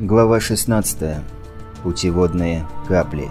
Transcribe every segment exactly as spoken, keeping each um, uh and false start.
Глава шестнадцатая. Путеводные капли.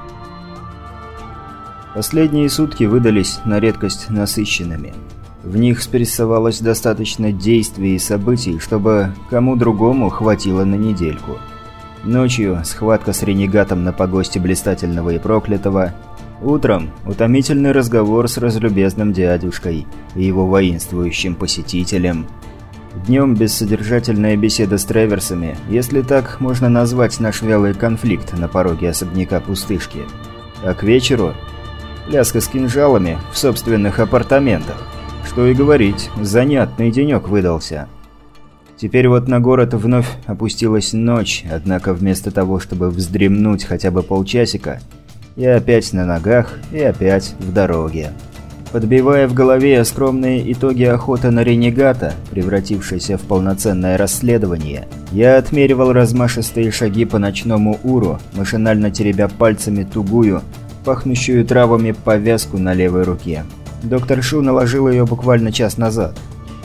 Последние сутки выдались на редкость насыщенными. В них спрессовалось достаточно действий и событий, чтобы кому другому хватило на недельку. Ночью схватка с ренегатом на погосте Блистательного и Проклятого. Утром утомительный разговор с разлюбезным дядюшкой и его воинствующим посетителем. Днем бессодержательная беседа с Треверсами, если так можно назвать наш вялый конфликт на пороге особняка пустышки. А к вечеру пляска с кинжалами в собственных апартаментах. Что и говорить, занятный денек выдался. Теперь вот на город вновь опустилась ночь, однако вместо того, чтобы вздремнуть хотя бы полчасика, я опять на ногах и опять в дороге. Подбивая в голове скромные итоги охоты на ренегата, превратившейся в полноценное расследование, я отмеривал размашистые шаги по ночному Уру, машинально теребя пальцами тугую, пахнущую травами повязку на левой руке. Доктор Шу наложил ее буквально час назад.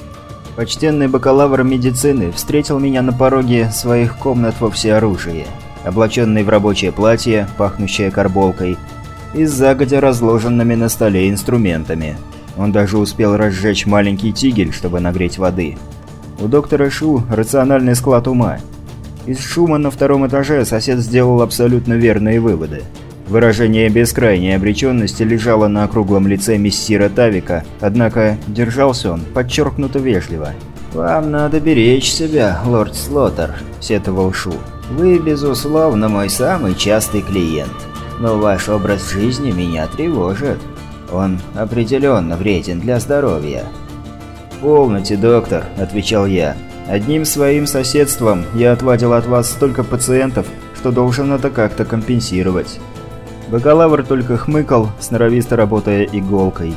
Почтенный бакалавр медицины встретил меня на пороге своих комнат во всеоружии, облаченный в рабочее платье, пахнущее карболкой, и с загодя разложенными на столе инструментами. Он даже успел разжечь маленький тигель, чтобы нагреть воды. У доктора Шу рациональный склад ума. Из шума на втором этаже сосед сделал абсолютно верные выводы. Выражение бескрайней обреченности лежало на округлом лице мессира Тавика, однако держался он подчеркнуто вежливо. «Вам надо беречь себя, лорд Слоттер», – сетовал Шу. «Вы, безусловно, мой самый частый клиент. Но ваш образ жизни меня тревожит. Он определенно вреден для здоровья». «Полноте, доктор», – отвечал я. «Одним своим соседством я отвадил от вас столько пациентов, что должен это как-то компенсировать». Бакалавр только хмыкал, сноровисто работая иголкой.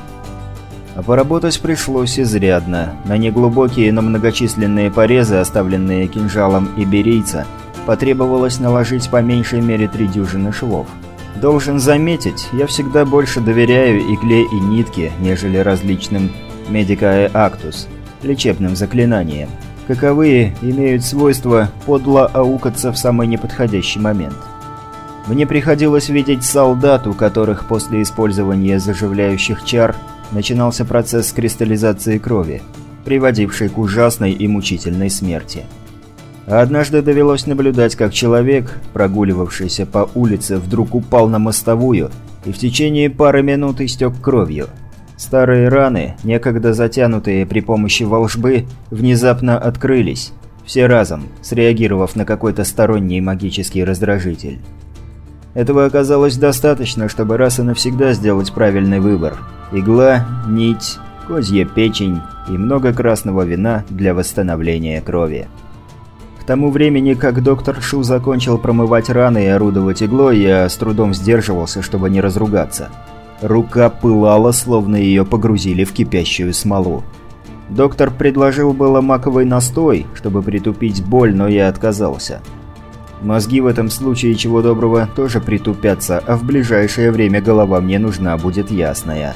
А поработать пришлось изрядно. На неглубокие, но многочисленные порезы, оставленные кинжалом иберийца, потребовалось наложить по меньшей мере три дюжины швов. Должен заметить, я всегда больше доверяю игле и нитке, нежели различным Medicae Actus, лечебным заклинаниям. Каковые имеют свойство подло аукаться в самый неподходящий момент. Мне приходилось видеть солдат, у которых после использования заживляющих чар начинался процесс кристаллизации крови, приводивший к ужасной и мучительной смерти. А однажды довелось наблюдать, как человек, прогуливавшийся по улице, вдруг упал на мостовую и в течение пары минут истек кровью. Старые раны, некогда затянутые при помощи волшбы, внезапно открылись, все разом, среагировав на какой-то сторонний магический раздражитель. Этого оказалось достаточно, чтобы раз и навсегда сделать правильный выбор. Игла, нить, козья печень и много красного вина для восстановления крови. К тому времени, как доктор Шу закончил промывать раны и орудовать иглой, я с трудом сдерживался, чтобы не разругаться. Рука пылала, словно ее погрузили в кипящую смолу. Доктор предложил было маковый настой, чтобы притупить боль, но я отказался. Мозги в этом случае, чего доброго, тоже притупятся, а в ближайшее время голова мне нужна будет ясная.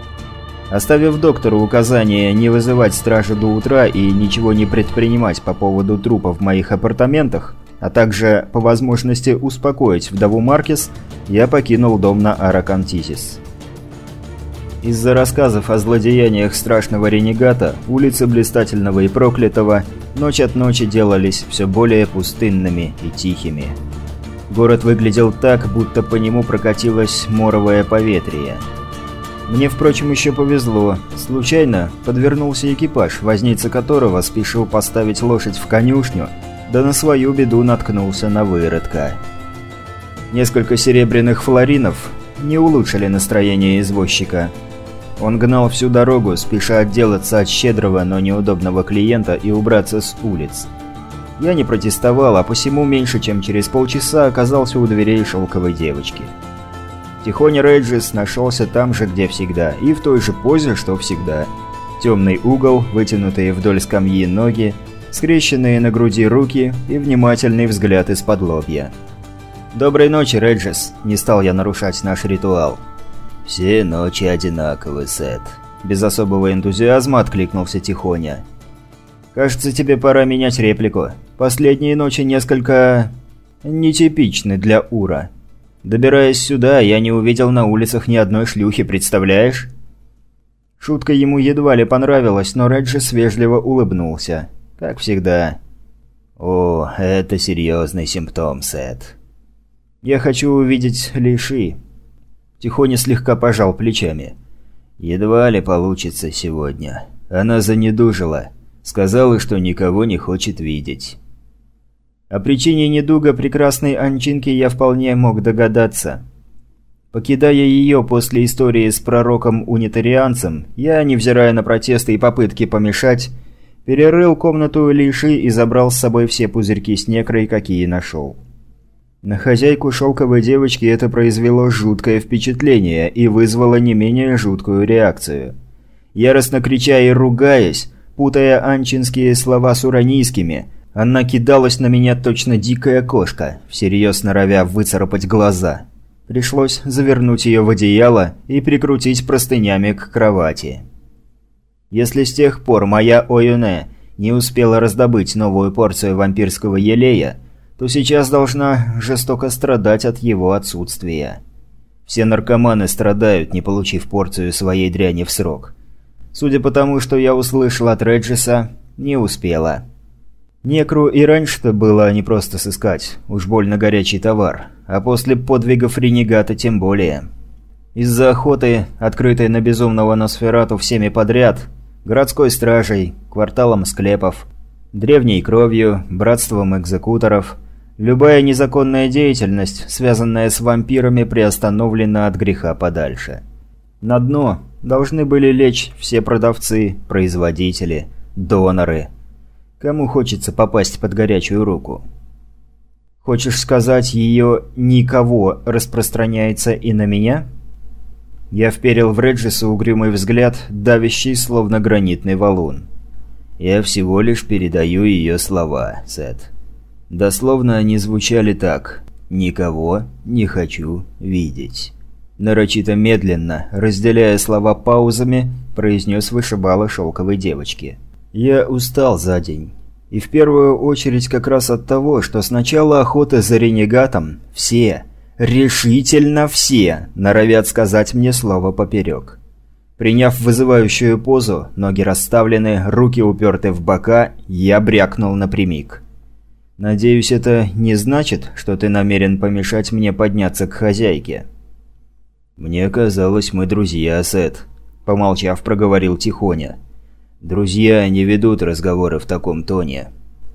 Оставив доктору указание не вызывать стражу до утра и ничего не предпринимать по поводу трупа в моих апартаментах, а также по возможности успокоить вдову Маркес, я покинул дом на Аракантизис. Из-за рассказов о злодеяниях страшного ренегата, улицы Блистательного и Проклятого ночь от ночи делались все более пустынными и тихими. Город выглядел так, будто по нему прокатилось моровое поветрие. Мне, впрочем, еще повезло. Случайно подвернулся экипаж, возница которого спешил поставить лошадь в конюшню, да на свою беду наткнулся на выродка. Несколько серебряных флоринов не улучшили настроение извозчика. Он гнал всю дорогу, спеша отделаться от щедрого, но неудобного клиента и убраться с улиц. Я не протестовал, а посему меньше чем через полчаса оказался у дверей шелковой девочки. Тихоня Реджис нашелся там же, где всегда, и в той же позе, что всегда. Темный угол, вытянутые вдоль скамьи ноги, скрещенные на груди руки и внимательный взгляд из-под лобья. «Доброй ночи, Реджис», — не стал я нарушать наш ритуал. «Все ночи одинаковы, Сет», — без особого энтузиазма откликнулся Тихоня. Кажется, тебе пора менять реплику. Последние ночи несколько... нетипичны для Ура. Добираясь сюда, я не увидел на улицах ни одной шлюхи, представляешь?» Шутка ему едва ли понравилась, но Реджис вежливо улыбнулся. Как всегда. «О, это серьезный симптом, Сет. Я хочу увидеть Лиши». Тихоня слегка пожал плечами. «Едва ли получится сегодня. Она занедужила. Сказала, что никого не хочет видеть». О причине недуга прекрасной Анчинки я вполне мог догадаться. Покидая ее после истории с пророком-унитарианцем, я, невзирая на протесты и попытки помешать, перерыл комнату Лиши и забрал с собой все пузырьки с некрой, какие нашел. На хозяйку шелковой девочки это произвело жуткое впечатление и вызвало не менее жуткую реакцию. Яростно крича и ругаясь, путая анчинские слова с уранийскими, она кидалась на меня точно дикая кошка, всерьез норовя выцарапать глаза. Пришлось завернуть ее в одеяло и прикрутить простынями к кровати. Если с тех пор моя Оюне не успела раздобыть новую порцию вампирского елея, то сейчас должна жестоко страдать от его отсутствия. Все наркоманы страдают, не получив порцию своей дряни в срок. Судя по тому, что я услышал от Реджиса, не успела. Некру и раньше-то было не просто сыскать, уж больно горячий товар, а после подвигов ренегата тем более. Из-за охоты, открытой на безумного Носферату всеми подряд, городской стражей, кварталом склепов, древней кровью, братством экзекуторов, любая незаконная деятельность, связанная с вампирами, приостановлена от греха подальше. На дно должны были лечь все продавцы, производители, доноры. Кому хочется попасть под горячую руку? Хочешь сказать, ее никого распространяется и на меня? Я вперил в Реджиса угрюмый взгляд, давящий, словно гранитный валун. Я всего лишь передаю ее слова, Сет. Дословно они звучали так: «Никого не хочу видеть». Нарочито медленно, разделяя слова паузами, произнес вышибала шелковой девочки. Я устал за день. И в первую очередь как раз от того, что с начала охоты за ренегатом все, решительно все, норовят сказать мне слово поперек. Приняв вызывающую позу, ноги расставлены, руки уперты в бока, я брякнул напрямик. «Надеюсь, это не значит, что ты намерен помешать мне подняться к хозяйке?» «Мне казалось, мы друзья, Сет», – помолчав, проговорил Тихоня. «Друзья не ведут разговоры в таком тоне».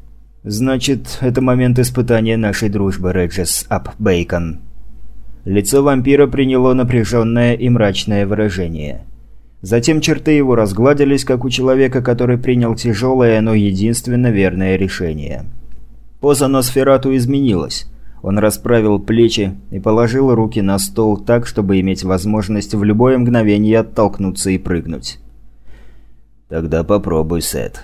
«Значит, это момент испытания нашей дружбы, Реджис Ап Бейкон». Лицо вампира приняло напряженное и мрачное выражение. Затем черты его разгладились, как у человека, который принял тяжелое, но единственно верное решение. Поза Носферату изменилась. Он расправил плечи и положил руки на стол так, чтобы иметь возможность в любое мгновение оттолкнуться и прыгнуть. «Тогда попробуй, Сет».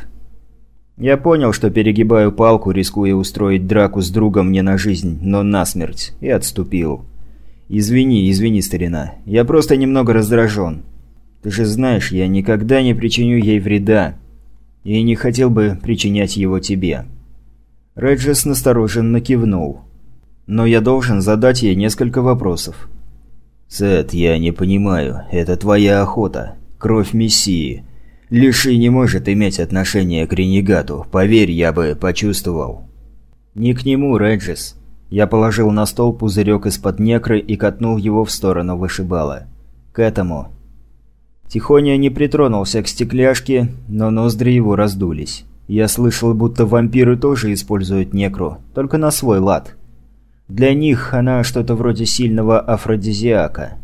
Я понял, что перегибаю палку, рискуя устроить драку с другом не на жизнь, но на смерть, и отступил. «Извини, извини, старина. Я просто немного раздражен. Ты же знаешь, я никогда не причиню ей вреда. И не хотел бы причинять его тебе». Реджис настороженно кивнул. «Но я должен задать ей несколько вопросов». «Сет, я не понимаю. Это твоя охота. Кровь Мессии. Лиши не может иметь отношения к ренегату. Поверь, я бы почувствовал». «Не к нему, Реджис». Я положил на стол пузырек из-под некры и катнул его в сторону вышибала. «К этому». Тихоня не притронулся к стекляшке, но ноздри его раздулись. Я слышал, будто вампиры тоже используют некру, только на свой лад. Для них она что-то вроде сильного афродизиака.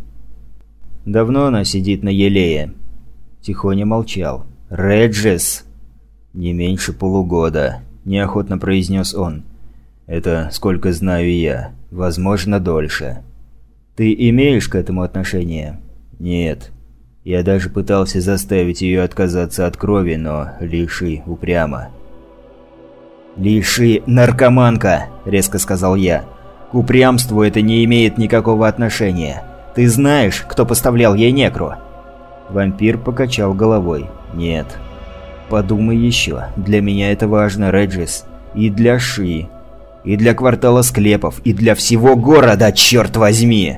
«Давно она сидит на елее?» Тихоня молчал. «Реджис!» «Не меньше полугода», – неохотно произнес он. «Это сколько знаю я. Возможно, дольше». «Ты имеешь к этому отношение?» «Нет. Я даже пытался заставить ее отказаться от крови, но Лиши упрямо». «Лиши – наркоманка!» – резко сказал я. «К упрямству это не имеет никакого отношения. Ты знаешь, кто поставлял ей некру?» Вампир покачал головой. «Нет». Подумай еще. Для меня это важно, Реджис. И для Ши. И для квартала склепов. И для всего города, черт возьми!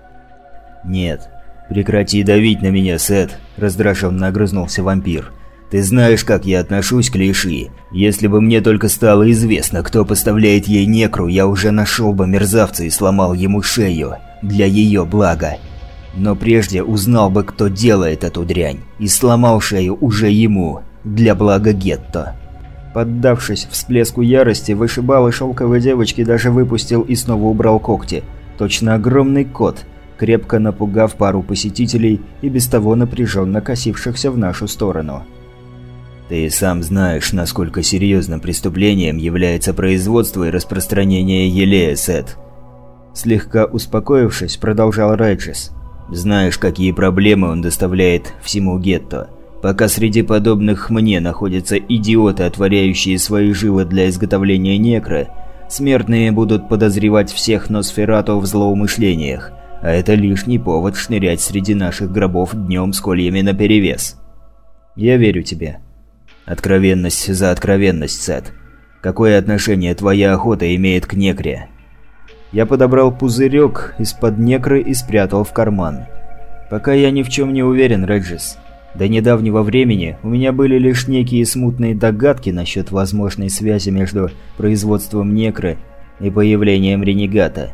Нет. Прекрати давить на меня, Сет. Раздраженно огрызнулся вампир. Ты знаешь, как я отношусь к Лиши. Если бы мне только стало известно, кто поставляет ей некру, я уже нашел бы мерзавца и сломал ему шею. Для ее блага. Но прежде узнал бы, кто делает эту дрянь. И сломал шею уже ему. Для блага гетто. Поддавшись всплеску ярости, вышибала шелковой девочки даже выпустил и снова убрал когти. Точно огромный кот, крепко напугав пару посетителей и без того напряженно косившихся в нашу сторону. «Ты сам знаешь, насколько серьезным преступлением является производство и распространение елея, Сет». Слегка успокоившись, продолжал Реджис. «Знаешь, какие проблемы он доставляет всему гетто. Пока среди подобных мне находятся идиоты, отворяющие свои жилы для изготовления некры, смертные будут подозревать всех Носферату в злоумышлениях, а это лишний повод шнырять среди наших гробов днем с кольями наперевес». «Я верю тебе». «Откровенность за откровенность, Сет. Какое отношение твоя охота имеет к некре?» Я подобрал пузырек из-под некры и спрятал в карман. «Пока я ни в чем не уверен, Реджис. До недавнего времени у меня были лишь некие смутные догадки насчет возможной связи между производством некры и появлением ренегата.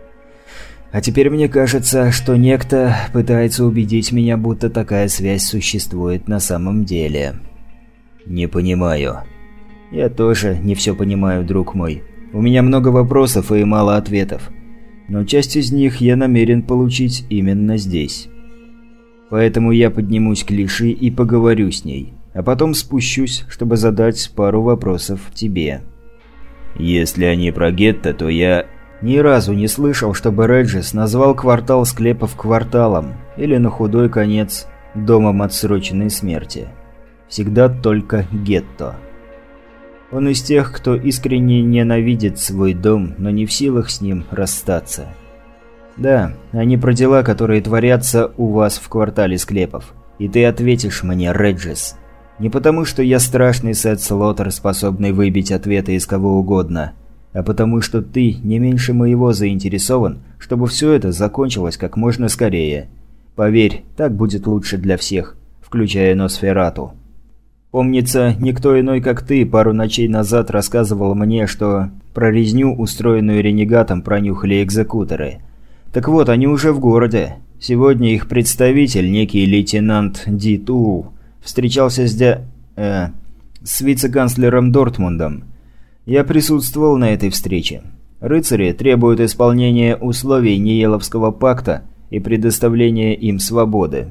А теперь мне кажется, что некто пытается убедить меня, будто такая связь существует на самом деле». «Не понимаю». «Я тоже не все понимаю, друг мой. У меня много вопросов и мало ответов. Но часть из них я намерен получить именно здесь. Поэтому я поднимусь к Лиши и поговорю с ней, а потом спущусь, чтобы задать пару вопросов тебе». «Если они про гетто, то я...» Ни разу не слышал, чтобы Реджис назвал квартал склепов кварталом, или на худой конец домом отсроченной смерти. Всегда только гетто. Он из тех, кто искренне ненавидит свой дом, но не в силах с ним расстаться. Да, они про дела, которые творятся у вас в квартале склепов. И ты ответишь мне, Реджис. Не потому, что я страшный Сет Слоттер, способный выбить ответы из кого угодно, а потому, что ты не меньше моего заинтересован, чтобы все это закончилось как можно скорее. Поверь, так будет лучше для всех, включая Носферату. Помнится, никто иной, как ты, пару ночей назад рассказывал мне, что про резню, устроенную ренегатом, пронюхали экзекуторы. Так вот, они уже в городе. Сегодня их представитель, некий лейтенант Ди Тул, встречался с дя... Э, с вице-канцлером Дортмундом. Я присутствовал на этой встрече. Рыцари требуют исполнения условий Ниеловского пакта и предоставления им свободы.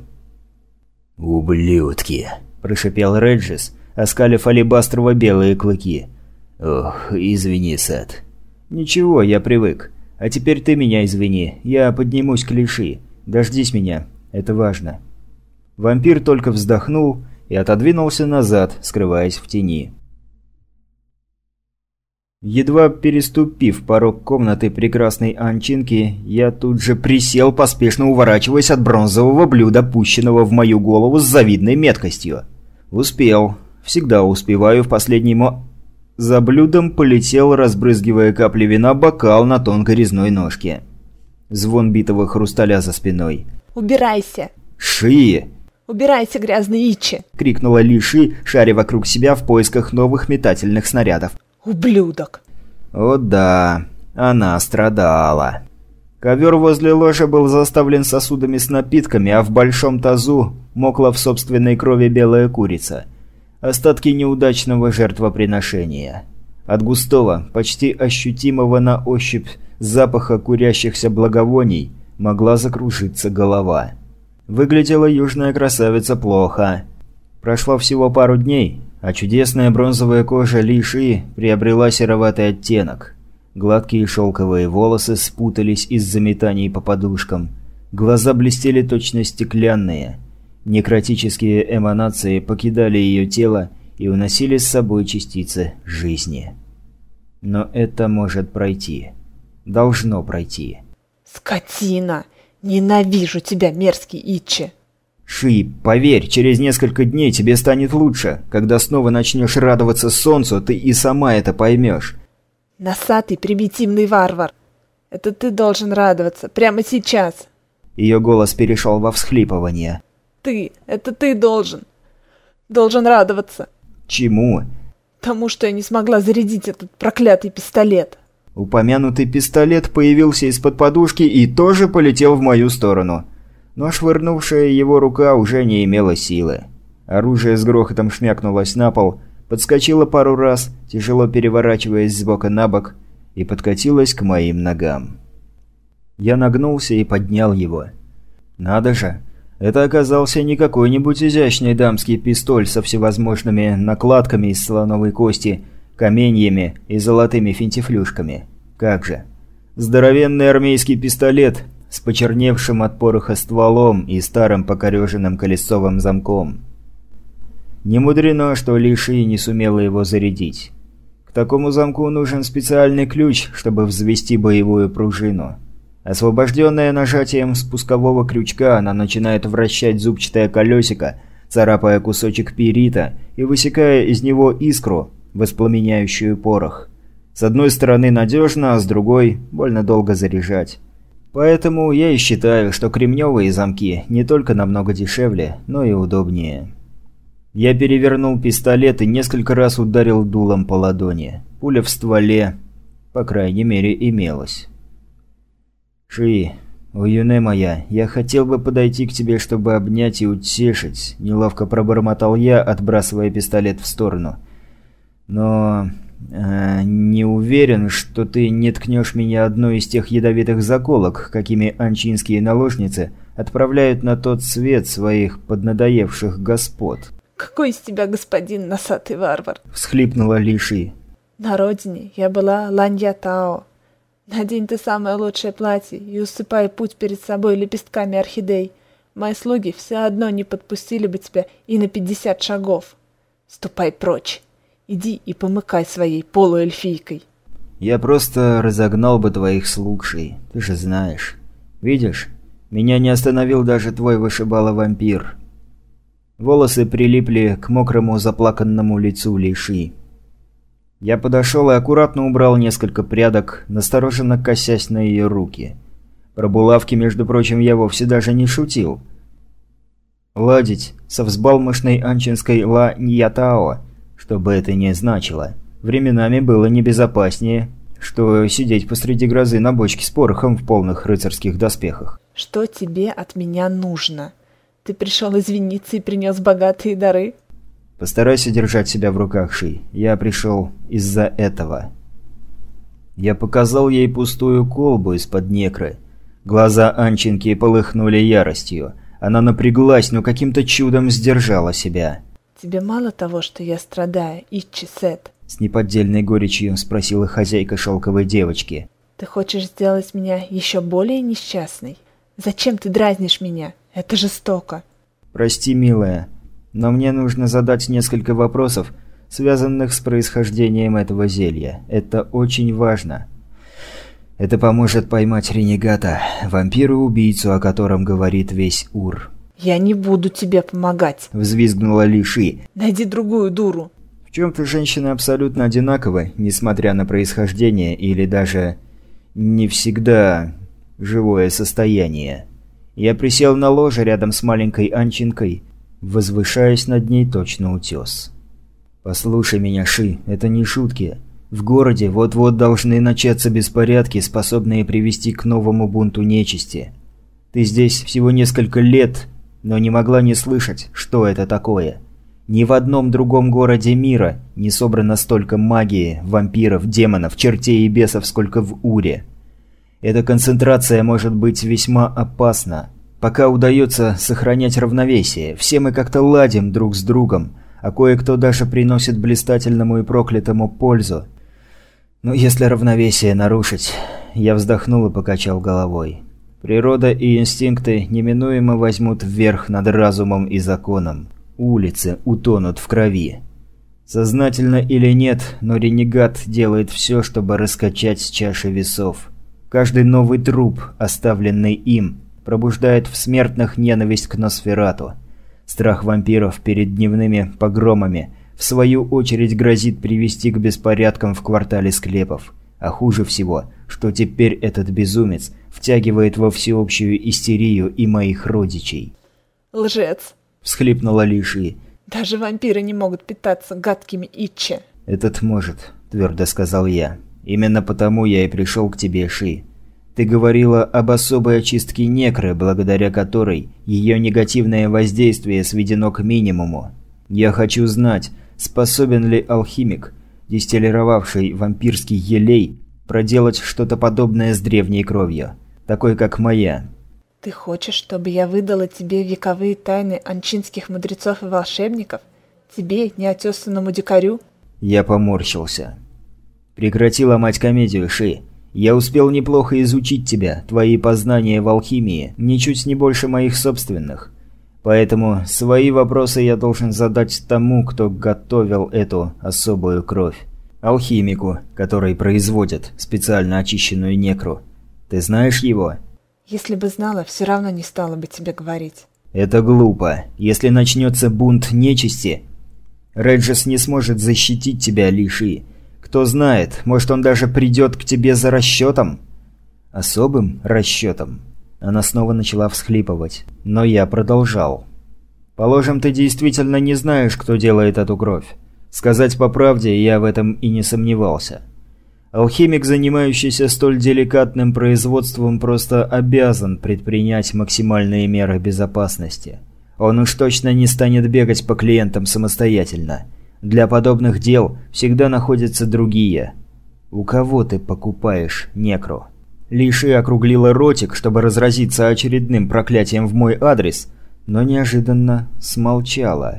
«Ублюдки!» – прошипел Реджис, оскалив алебастрово-белые клыки. «Ох, извини, Сет». «Ничего, я привык. А теперь ты меня извини. Я поднимусь к Лиши. Дождись меня. Это важно». Вампир только вздохнул и отодвинулся назад, скрываясь в тени. Едва переступив порог комнаты прекрасной Анчинки, я тут же присел, поспешно уворачиваясь от бронзового блюда, пущенного в мою голову с завидной меткостью. Успел. Всегда успеваю в последний мо... За блюдом полетел, разбрызгивая капли вина, бокал на тонкой резной ножке. Звон битого хрусталя за спиной. «Убирайся!» «Ши!» «Убирайся, грязный Ичи!» — крикнула Лиши, шаря вокруг себя в поисках новых метательных снарядов. «Ублюдок!» О да, она страдала. Ковер возле ложа был заставлен сосудами с напитками, а в большом тазу мокла в собственной крови белая курица. Остатки неудачного жертвоприношения. От густого, почти ощутимого на ощупь запаха курящихся благовоний могла закружиться голова. Выглядела южная красавица плохо. Прошло всего пару дней, а чудесная бронзовая кожа Лиши приобрела сероватый оттенок. Гладкие шелковые волосы спутались из-за метаний по подушкам. Глаза блестели точно стеклянные. Некротические эманации покидали ее тело и уносили с собой частицы жизни. Но это может пройти. Должно пройти. «Скотина! Ненавижу тебя, мерзкий Ичи!» Ши, поверь, через несколько дней тебе станет лучше. Когда снова начнешь радоваться солнцу, ты и сама это поймешь. Носатый примитивный варвар. Это ты должен радоваться прямо сейчас. Ее голос перешел во всхлипывание. Ты, это ты должен. Должен радоваться. Чему? Тому, что я не смогла зарядить этот проклятый пистолет. Упомянутый пистолет появился из-под подушки и тоже полетел в мою сторону. Но швырнувшая его рука уже не имела силы. Оружие с грохотом шмякнулось на пол, подскочило пару раз, тяжело переворачиваясь с бока на бок, и подкатилось к моим ногам. Я нагнулся и поднял его. Надо же, это оказался не какой-нибудь изящный дамский пистоль со всевозможными накладками из слоновой кости, каменьями и золотыми финтифлюшками. Как же. Здоровенный армейский пистолет с почерневшим от пороха стволом и старым покореженным колесовым замком. Не мудрено, что Ли Ши не сумела его зарядить. К такому замку нужен специальный ключ, чтобы взвести боевую пружину. Освобожденная нажатием спускового крючка, она начинает вращать зубчатое колесико, царапая кусочек пирита и высекая из него искру, воспламеняющую порох. С одной стороны надежно, а с другой больно долго заряжать. Поэтому я и считаю, что кремневые замки не только намного дешевле, но и удобнее. Я перевернул пистолет и несколько раз ударил дулом по ладони. Пуля в стволе, по крайней мере, имелась. «Ши, Уюне моя, я хотел бы подойти к тебе, чтобы обнять и утешить», – неловко пробормотал я, отбрасывая пистолет в сторону. «Но... Э, не уверен, что ты не ткнешь меня одной из тех ядовитых заколок, какими анчинские наложницы отправляют на тот свет своих поднадоевших господ». Какой из тебя господин носатый варвар? Всхлипнула Ли Ши. На родине я была Ланья Тао. Надень ты самое лучшее платье и усыпай путь перед собой лепестками орхидей. Мои слуги все одно не подпустили бы тебя и на пятьдесят шагов. Ступай прочь. Иди и помыкай своей полуэльфийкой. Я просто разогнал бы твоих слуг, Ши, ты же знаешь. Видишь, меня не остановил даже твой вышибала-вампир. Волосы прилипли к мокрому заплаканному лицу Ли Ши. Я подошел и аккуратно убрал несколько прядок, настороженно косясь на ее руки. Про булавки, между прочим, я вовсе даже не шутил. Ладить со взбалмошной анчинской Ла Ньятао, что бы это ни значило, временами было небезопаснее, что сидеть посреди грозы на бочке с порохом в полных рыцарских доспехах. Что тебе от меня нужно? Ты пришел извиниться и принес богатые дары? Постарайся держать себя в руках, Ши. Я пришел из-за этого. Я показал ей пустую колбу из-под некры. Глаза Анчинки полыхнули яростью. Она напряглась, но каким-то чудом сдержала себя. «Тебе мало того, что я страдаю, Иччи Сет?» С неподдельной горечью спросила хозяйка шелковой девочки. «Ты хочешь сделать меня еще более несчастной? Зачем ты дразнишь меня? Это жестоко». «Прости, милая, но мне нужно задать несколько вопросов, связанных с происхождением этого зелья. Это очень важно. Это поможет поймать ренегата, вампира-убийцу, о котором говорит весь Ур». «Я не буду тебе помогать», — взвизгнула Ли Ши. «Найди другую дуру». В чем-то женщины абсолютно одинаковы, несмотря на происхождение или даже не всегда живое состояние. Я присел на ложе рядом с маленькой Анчинкой, возвышаясь над ней точно утес. «Послушай меня, Ши, это не шутки. В городе вот-вот должны начаться беспорядки, способные привести к новому бунту нечисти. Ты здесь всего несколько лет, но не могла не слышать, что это такое. Ни в одном другом городе мира не собрано столько магии, вампиров, демонов, чертей и бесов, сколько в Уре. Эта концентрация может быть весьма опасна. Пока удается сохранять равновесие, все мы как-то ладим друг с другом, а кое-кто даже приносит блистательному и проклятому пользу. Но если равновесие нарушить...» Я вздохнул и покачал головой. Природа и инстинкты неминуемо возьмут вверх над разумом и законом. Улицы утонут в крови. Сознательно или нет, но ренегат делает все, чтобы раскачать чаши весов. Каждый новый труп, оставленный им, пробуждает в смертных ненависть к Носферату. Страх вампиров перед дневными погромами, в свою очередь, грозит привести к беспорядкам в квартале склепов. А хуже всего, что теперь этот безумец втягивает во всеобщую истерию и моих родичей. «Лжец!» – всхлипнула Лиши. «Даже вампиры не могут питаться гадкими итчи!» «Этот может», – твердо сказал я. «Именно потому я и пришел к тебе, Ши. Ты говорила об особой очистке некры, благодаря которой ее негативное воздействие сведено к минимуму. Я хочу знать, способен ли алхимик, дистиллировавший вампирский елей, проделать что-то подобное с древней кровью, такой как моя». «Ты хочешь, чтобы я выдала тебе вековые тайны анчинских мудрецов и волшебников? Тебе, неотесанному дикарю?» Я поморщился. «Прекрати ломать комедию, Ши. Я успел неплохо изучить тебя, твои познания в алхимии, ничуть не больше моих собственных. Поэтому свои вопросы я должен задать тому, кто готовил эту особую кровь. Алхимику, который производит специально очищенную некру. Ты знаешь его?» «Если бы знала, все равно не стала бы тебе говорить». «Это глупо. Если начнется бунт нечисти, Реджес не сможет защитить тебя, Лиши. Кто знает, может, он даже придет к тебе за расчетом?» «Особым расчетом?» Она снова начала всхлипывать, но я продолжал. «Положим, ты действительно не знаешь, кто делает эту кровь. Сказать по правде, я в этом и не сомневался. Алхимик, занимающийся столь деликатным производством, просто обязан предпринять максимальные меры безопасности. Он уж точно не станет бегать по клиентам самостоятельно. Для подобных дел всегда находятся другие. У кого ты покупаешь некру?» Лиши округлила ротик, чтобы разразиться очередным проклятием в мой адрес, но неожиданно смолчала.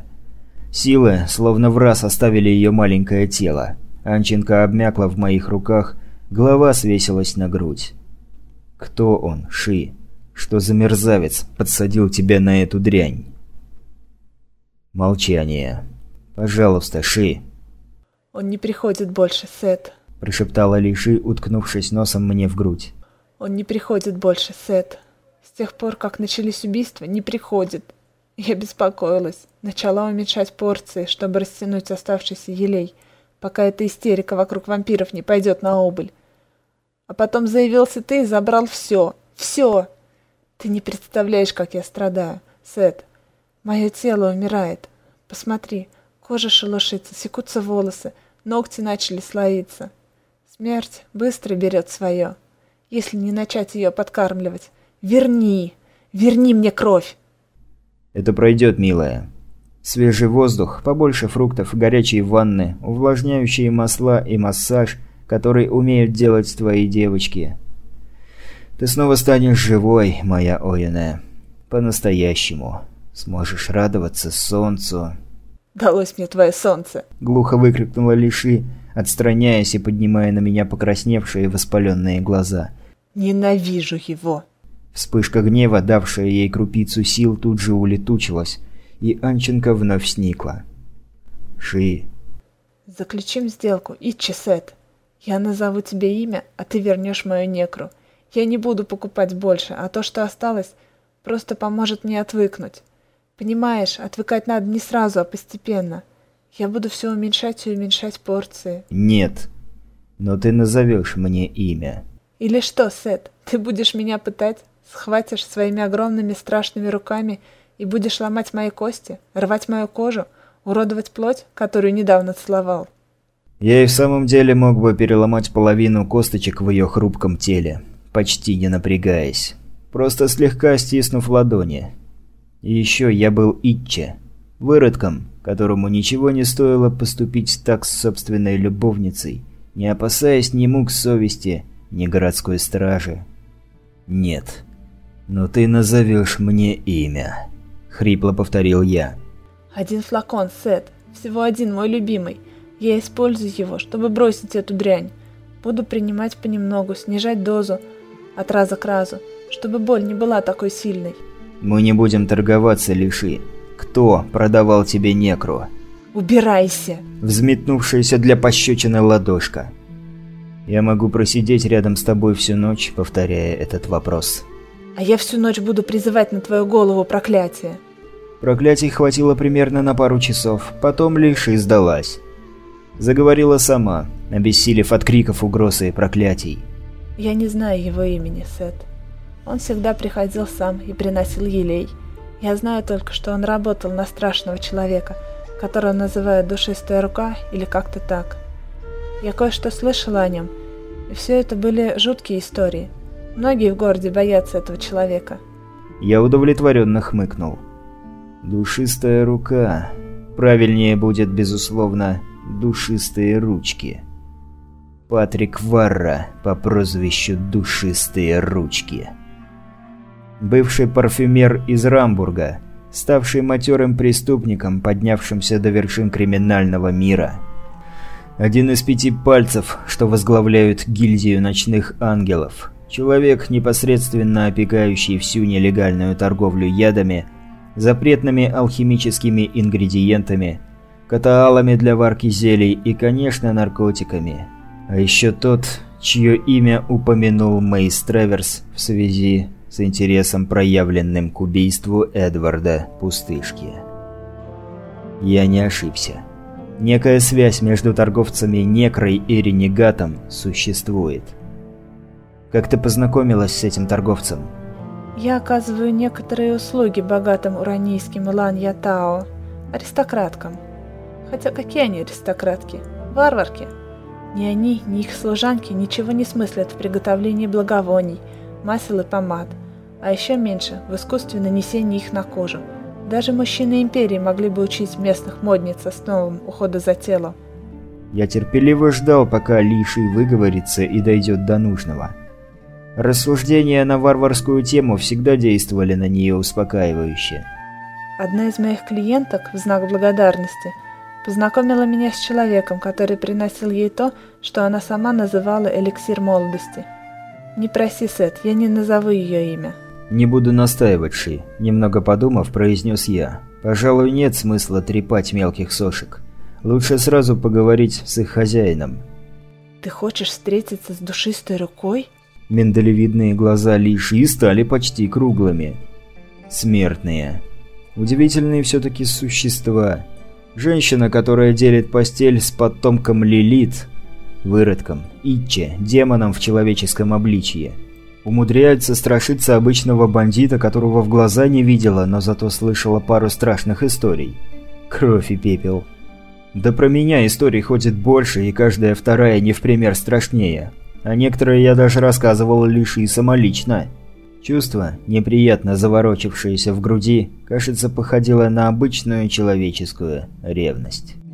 Силы словно враз оставили ее маленькое тело. Анченко обмякла в моих руках, голова свесилась на грудь. «Кто он, Ши? Что за мерзавец подсадил тебя на эту дрянь?» Молчание. «Пожалуйста, Ши». «Он не приходит больше, Сет», – прошептала Лиши, уткнувшись носом мне в грудь. «Он не приходит больше, Сет. С тех пор, как начались убийства, не приходит. Я беспокоилась. Начала уменьшать порции, чтобы растянуть оставшийся елей, пока эта истерика вокруг вампиров не пойдет на убыль. А потом заявился ты и забрал все. Все. Ты не представляешь, как я страдаю, Сет. Мое тело умирает. Посмотри, кожа шелушится, секутся волосы, ногти начали слоиться. Смерть быстро берет свое. Если не начать ее подкармливать, верни, верни мне кровь!» «Это пройдет, милая. Свежий воздух, побольше фруктов, горячие ванны, увлажняющие масла и массаж, который умеют делать твои девочки. Ты снова станешь живой, моя Оюне. По-настоящему. Сможешь радоваться солнцу». «Далось мне твое солнце!» – глухо выкрикнула Лиши, отстраняясь и поднимая на меня покрасневшие воспаленные глаза. «Ненавижу его!» Вспышка гнева, давшая ей крупицу сил, тут же улетучилась, и Анченко вновь сникла. «Ши!» «Заключим сделку, Итчи, Сет. Я назову тебе имя, а ты вернешь мою некру. Я не буду покупать больше, а то, что осталось, просто поможет мне отвыкнуть. Понимаешь, отвыкать надо не сразу, а постепенно. Я буду все уменьшать и уменьшать порции». «Нет, но ты назовешь мне имя». «Или что, Сет, ты будешь меня пытать, схватишь своими огромными страшными руками и будешь ломать мои кости, рвать мою кожу, уродовать плоть, которую недавно целовал?» Я и в самом деле мог бы переломать половину косточек в ее хрупком теле, почти не напрягаясь, просто слегка стиснув ладони. И еще я был Итче, выродком, которому ничего не стоило поступить так с собственной любовницей, не опасаясь ни мук совести, ни городской стражи. «Нет, но ты назовешь мне имя», — хрипло повторил я. «Один флакон, Сет, всего один, мой любимый. Я использую его, чтобы бросить эту дрянь. Буду принимать понемногу, снижать дозу от раза к разу, чтобы боль не была такой сильной». «Мы не будем торговаться, Лиши. Кто продавал тебе некру?» «Убирайся!» Взметнувшаяся для пощечины ладошка. «Я могу просидеть рядом с тобой всю ночь, повторяя этот вопрос». А я всю ночь буду призывать на твою голову проклятие. Проклятий хватило примерно на пару часов, потом Лиши сдалась. Заговорила сама, обессилев от криков, угроз и проклятий. Я не знаю его имени, Сет. Он всегда приходил сам и приносил елей. Я знаю только, что он работал на страшного человека, которого называют душистая рука или как-то так. Я кое-что слышала о нем, и все это были жуткие истории. Многие в городе боятся этого человека. Я удовлетворенно хмыкнул. Душистая рука. Правильнее будет, безусловно, душистые ручки. Патрик Варра по прозвищу Душистые ручки. Бывший парфюмер из Рамбурга, ставший матерым преступником, поднявшимся до вершин криминального мира. Один из пяти пальцев, что возглавляют гильдию ночных ангелов. Человек, непосредственно опекающий всю нелегальную торговлю ядами, запретными алхимическими ингредиентами, катаалами для варки зелий и, конечно, наркотиками. А еще тот, чье имя упомянул Мейс Треверс в связи с интересом, проявленным к убийству Эдварда Пустышки. Я не ошибся. Некая связь между торговцами Некрой и Ренегатом существует. Как ты познакомилась с этим торговцем? Я оказываю некоторые услуги богатым уранийским Ланья-Тао, аристократкам. Хотя какие они аристократки? Варварки. Ни они, ни их служанки ничего не смыслят в приготовлении благовоний, масел и помад, а еще меньше в искусстве нанесения их на кожу. Даже мужчины империи могли бы учить местных модниц основам ухода за телом. Я терпеливо ждал, пока Лиши выговорится и дойдет до нужного. Рассуждения на варварскую тему всегда действовали на нее успокаивающе. Одна из моих клиенток, в знак благодарности, познакомила меня с человеком, который приносил ей то, что она сама называла эликсир молодости. Не проси, Сет, я не назову ее имя. «Не буду настаивать, Ши», – немного подумав, произнес я. «Пожалуй, нет смысла трепать мелких сошек. Лучше сразу поговорить с их хозяином». «Ты хочешь встретиться с душистой рукой?» Миндалевидные глаза Лиши стали почти круглыми. Смертные. Удивительные все-таки существа. Женщина, которая делит постель с потомком Лилит, выродком, Итче, демоном в человеческом обличье. Умудряется страшиться обычного бандита, которого в глаза не видела, но зато слышала пару страшных историй. Кровь и пепел. Да про меня историй ходит больше, и каждая вторая не в пример страшнее. А некоторые я даже рассказывал Лиши самолично. Чувство, неприятно заворочившееся в груди, кажется, походило на обычную человеческую ревность.